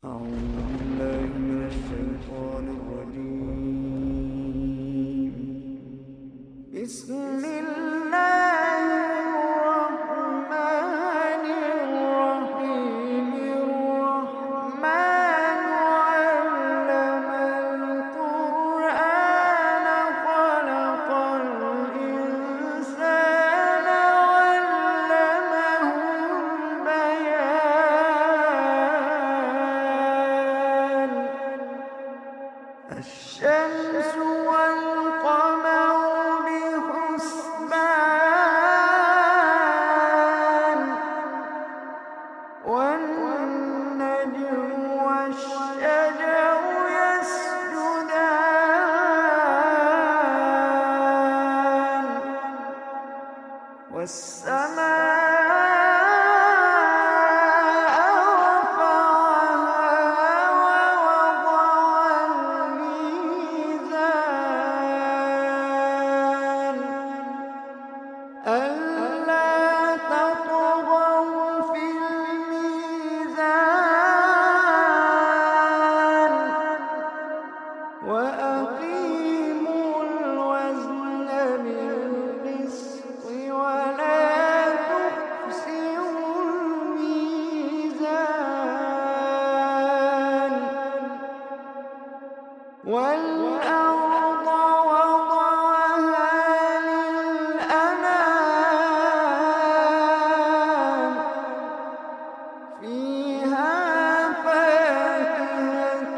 أعوذ بالله من الشيطان الرجيم. بسم الله الرحمن الرحيم. الرحمن علم القرآن خلق الإنسان علمه البيان. الشمس والقمر بحسبان، والنجم والشجر يسجدان، والسماء رفعها ووضع الميزان ألا تطغوا في الميزان وأقيموا الوزن بالقسط ولا تخسروا الميزان. والأرض وضعها للأنام، فيها فاكهة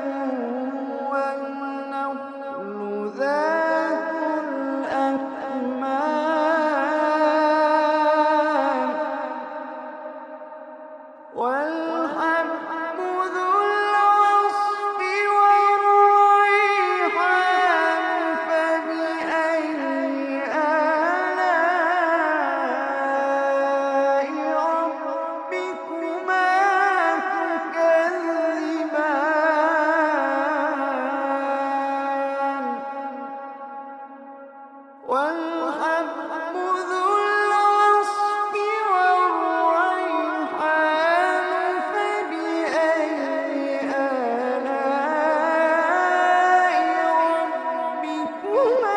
والنخل ذات الأكمام، والحب ذو العصف والريحان. فبأي آلاء ربكما تكذبان. والحب ذو العصف والريحان. فبأي آلاء ربكما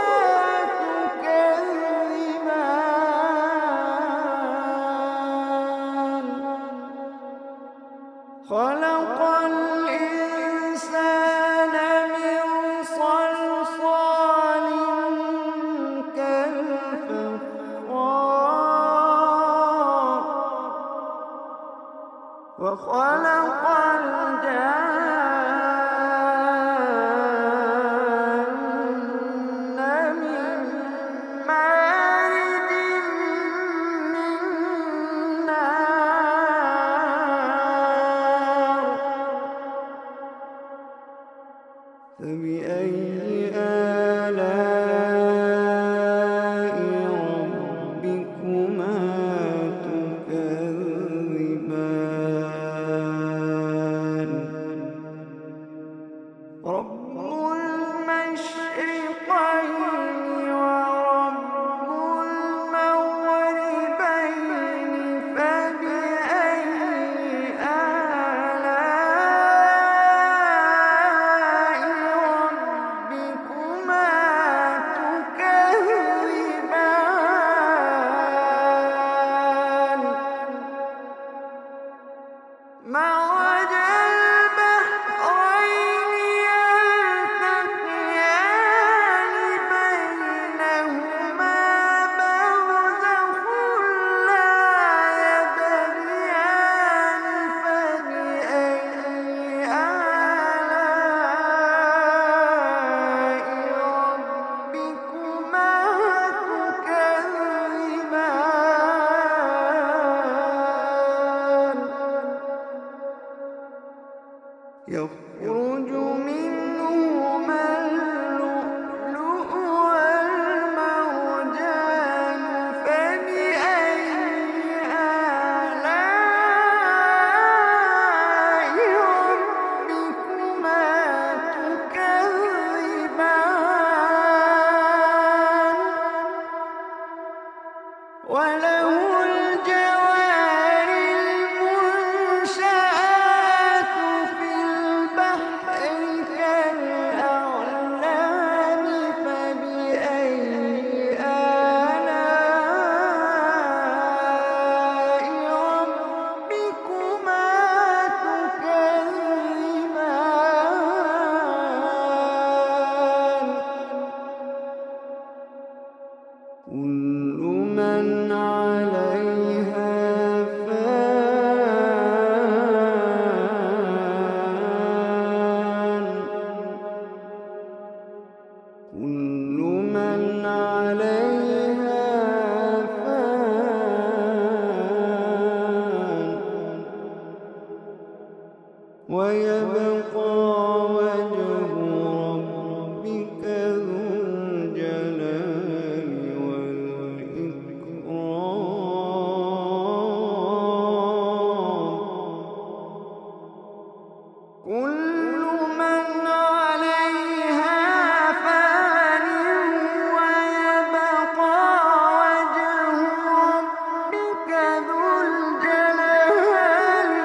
تكذبان. خلق الإنسان من صلصال كالفخار، وخلق الجان من مارج من نار. فبأي آلاء ربكما تكذبان. رب المشرقين ورب المغربين. فبأي آلاء ربكما تكذبان. مرج البحرين يلتقيان بينهما برزخ لا يبغيان. فبأي آلاء ربكما تكذبان. يخرج منهما اللؤلؤ والمرجان. فبأي آلاء ربكما تكذبان. وله الجوار المنشآت في ويبقى وجه ربك ذو الجلال والإكرام. كل من عليها فان ويبقى وجه ربك ذو الجلال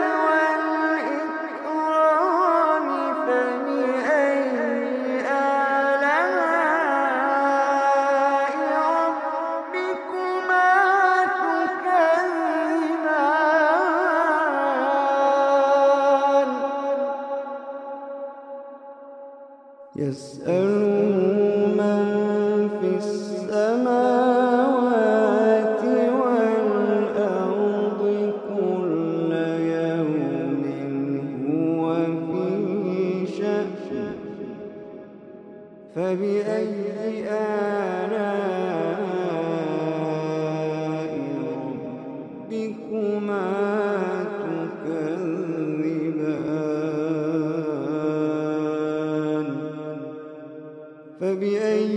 والإكرام. فبأي آلاء ربكما تكذبان. يسأله من في السماوات والأرض كل يوم هو في شأن. فبأي آلاء ربكما تكذبان. فبأي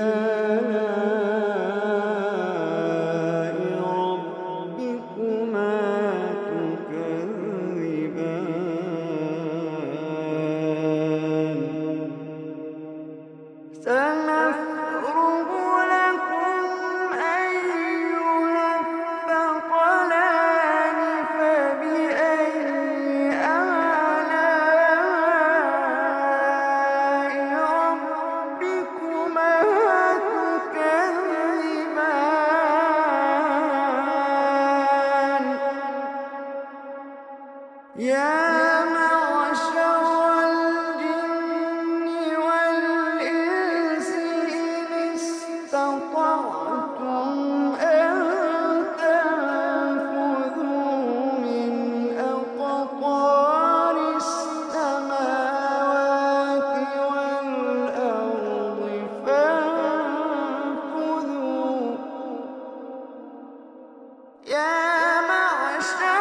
آلاء ربكما تكذبان. سنفرغ لكم أيها الثقلان. فبأي آلاء ربكما تكذبان. يا معشر الجن والإنس إن استطعتم أن تنفذوا من أقطار السماوات والأرض فانفذوا. يا معشر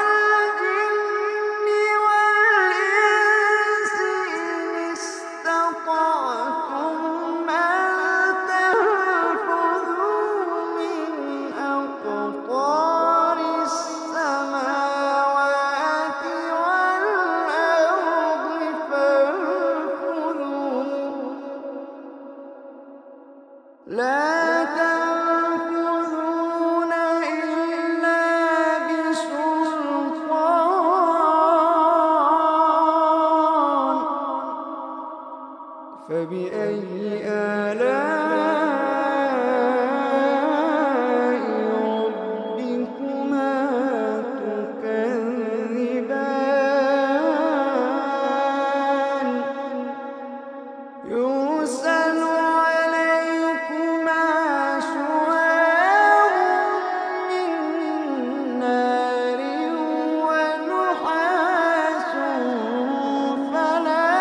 الجن والإنس إن استطعتم أن تنفذوا من أقطار السماوات والأرض فانفذوا. لا تنفذون إلا بسلطان. فبأي آلاء ربكما تكذبان. يرسل عليكما شواظ من نار ونحاس فلا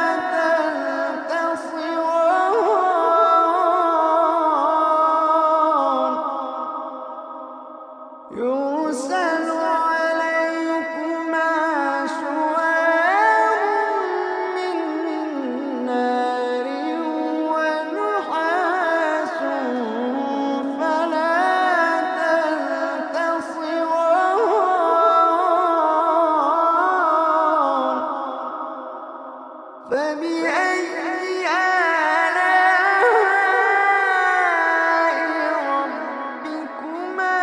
تنتصران. يرسل عليكما شواظ من نار ونحاس فلا تنتصران. فبأي آلاء ربكما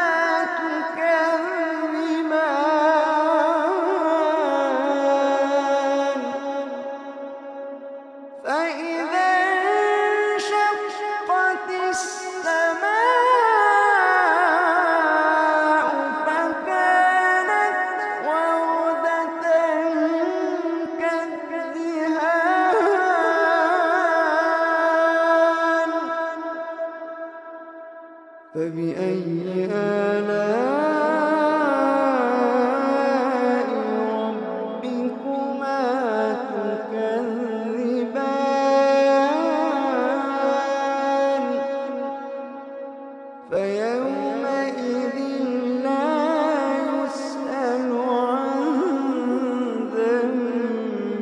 تكذبان. فإذا انشقت السماء فكانت وردة كالدهان. فبأي آلاء ربكما تكذبان. فيومئذ لا يسأل عن ذنبه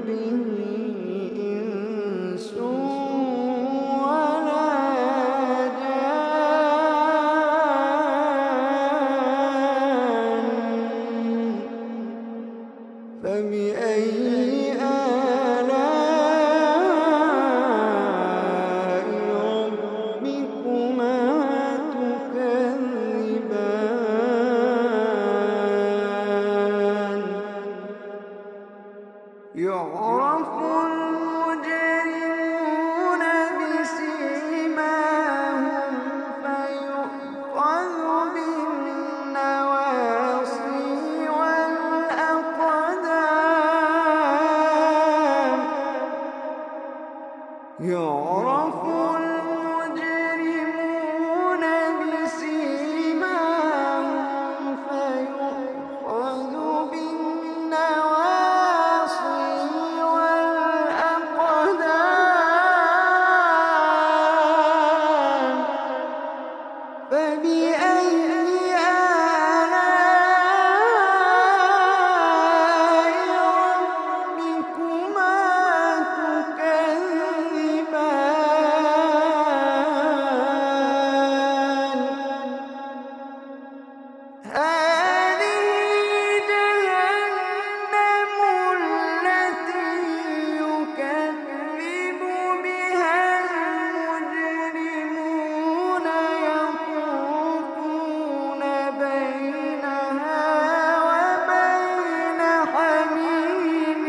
يعرف المجرمون بسيماهم فيؤخذ بالنواصي والأقدام. يعرف المجرمون بسيماهم فيؤخذ بالنواصي والأقدام. فبأي آلاء ربكما تكذبان. هذه جهنم التي يكذب بها المجرمون يطوفون بينها وبين حميم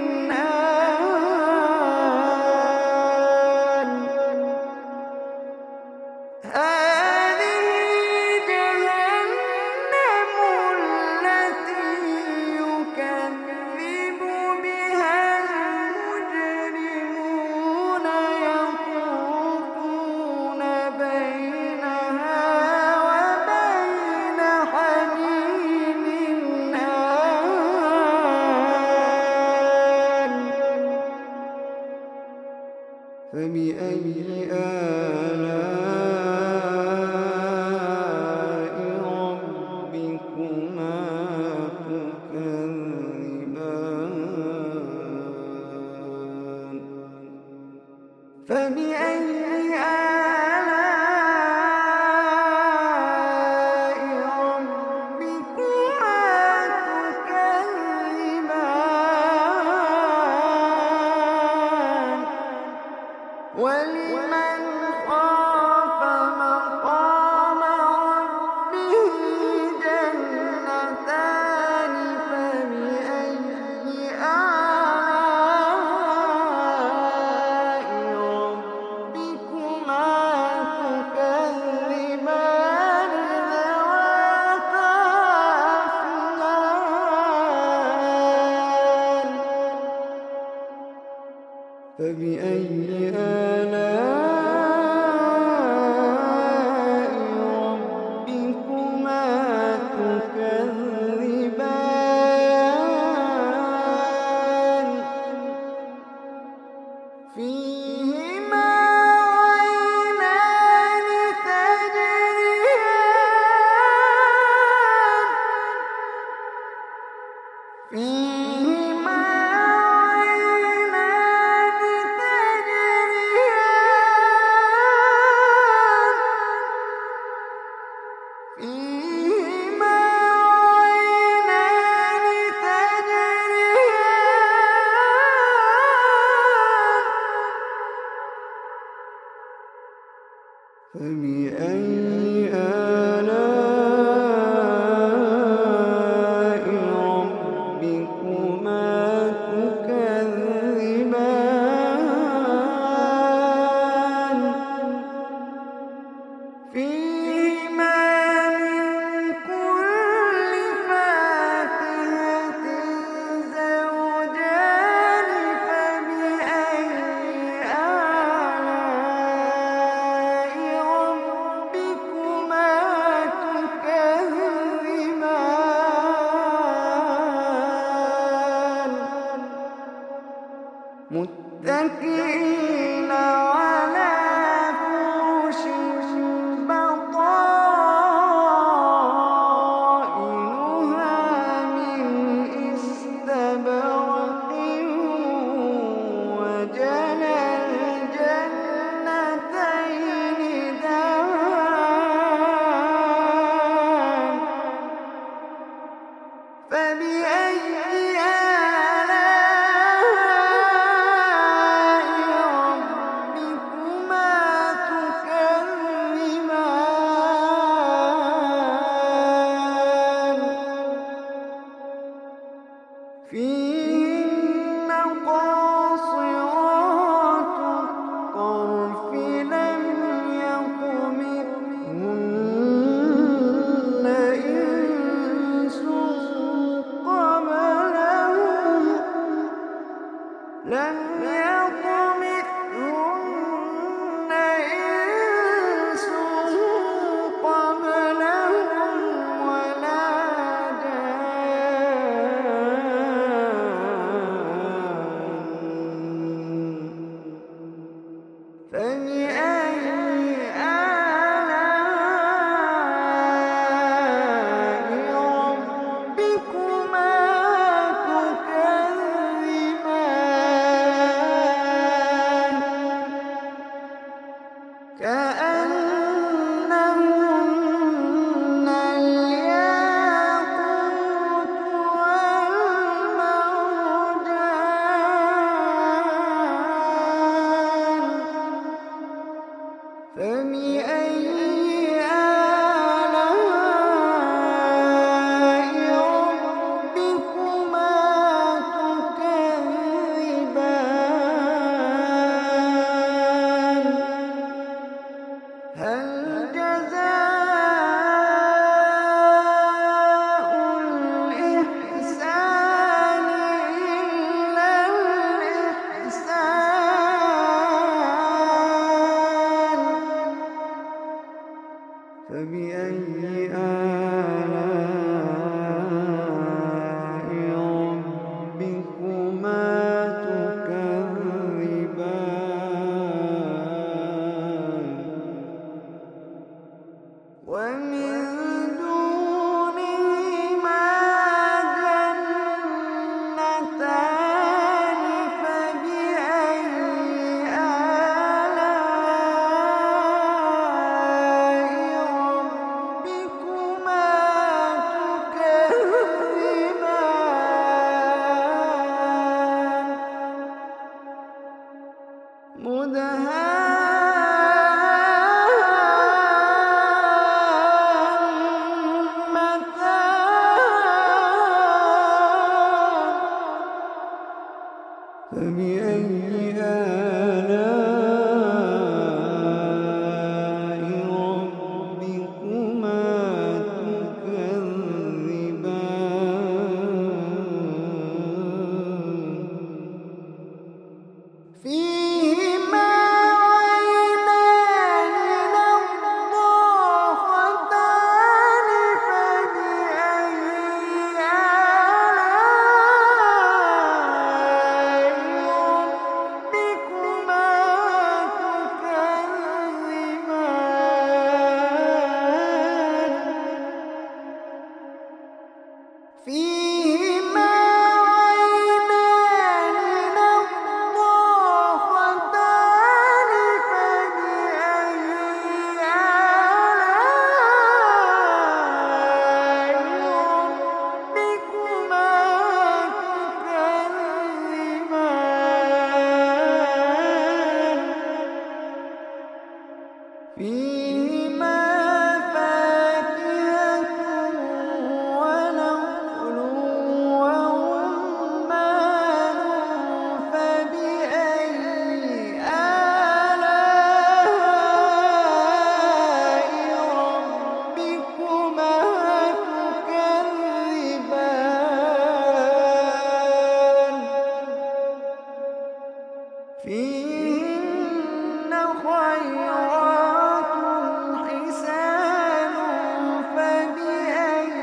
آن. هذه جهنم التي يكذب بها المجرمون يطوفون بينها وبين حميم آن. فبأي آلاء ربكما تكذبان. فبأي آلاء ربكما تكذبان. ولمن خاف مقام ربه جنتان. فبأي آلاء ربكما تكذبان ذواتا أفنان. فبأي آلاء ربكما تكذبان. فيهما عينان تجريان. فيهما عينان تجريان. فيهما عينان تجريان. فبأي آلاء ربكما تكذبان. فيهما من كل فاكهة زوجان. فبأي آلاء ربكما تكذبان. متكئين على فرش بطائنها من استبرق. وجنى الجنتين دان. فبأي آلاء لم يطمثهن إنس قبلهم ولا جان فبأي آلاء ربكما تكذبان كأنهن الياقوت والمرجان فبأي آلاء ربكما تكذبان هل جزاء الإحسان إلا الإحسان فبأي آلاء ربكما تكذبان ومن دونهما جنتان فبأي آلاء ربكما تكذبان فبأي آلاء ربكما تكذبان فيهما عينان نضاختان فبأي آلاء ربكما تكذبان فيهما عينان نضاختان فبأي آلاء ربكما تكذبان فيهما فاكهة ونخل ورمان فبأي آلاء ربكما تكذبان فيهن خيرات حسان فبأي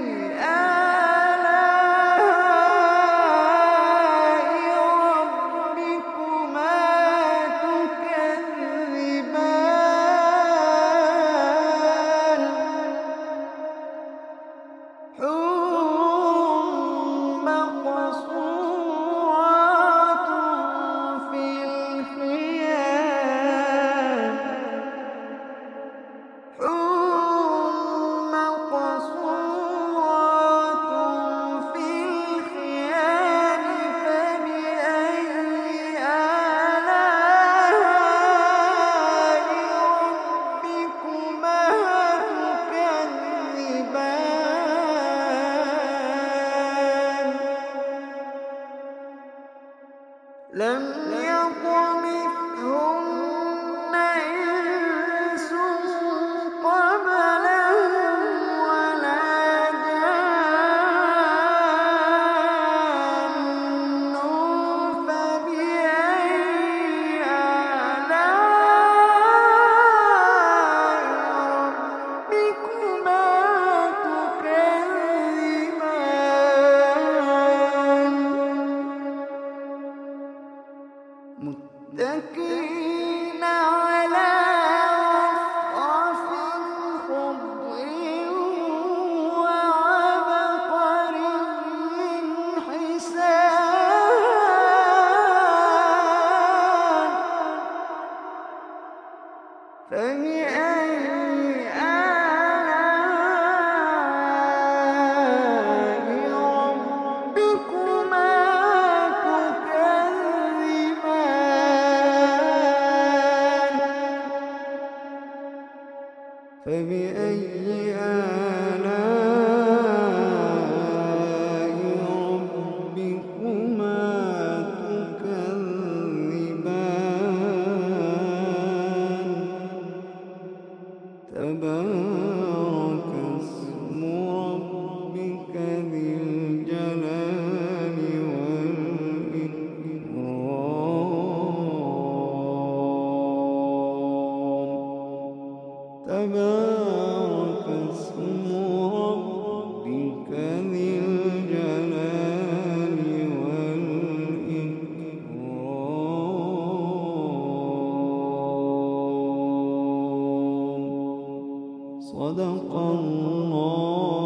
آلاء ربكما تكذبان حور مقصورات في الخيام حور مقصورات في الخيام فبأي آلاء ربكما تكذبان لم يطمثهن إنس قبلهم ولا جان فبأي متكئين على رفرف خضر وعبقري حسان فبأي آلاء ربكما تكذبان فبأي آلاء ربكما تكذبان تبارك اسم ربك ذي الجلال والإكرام تبارك اسم ربك ذي الجلال والإكرام صدق الله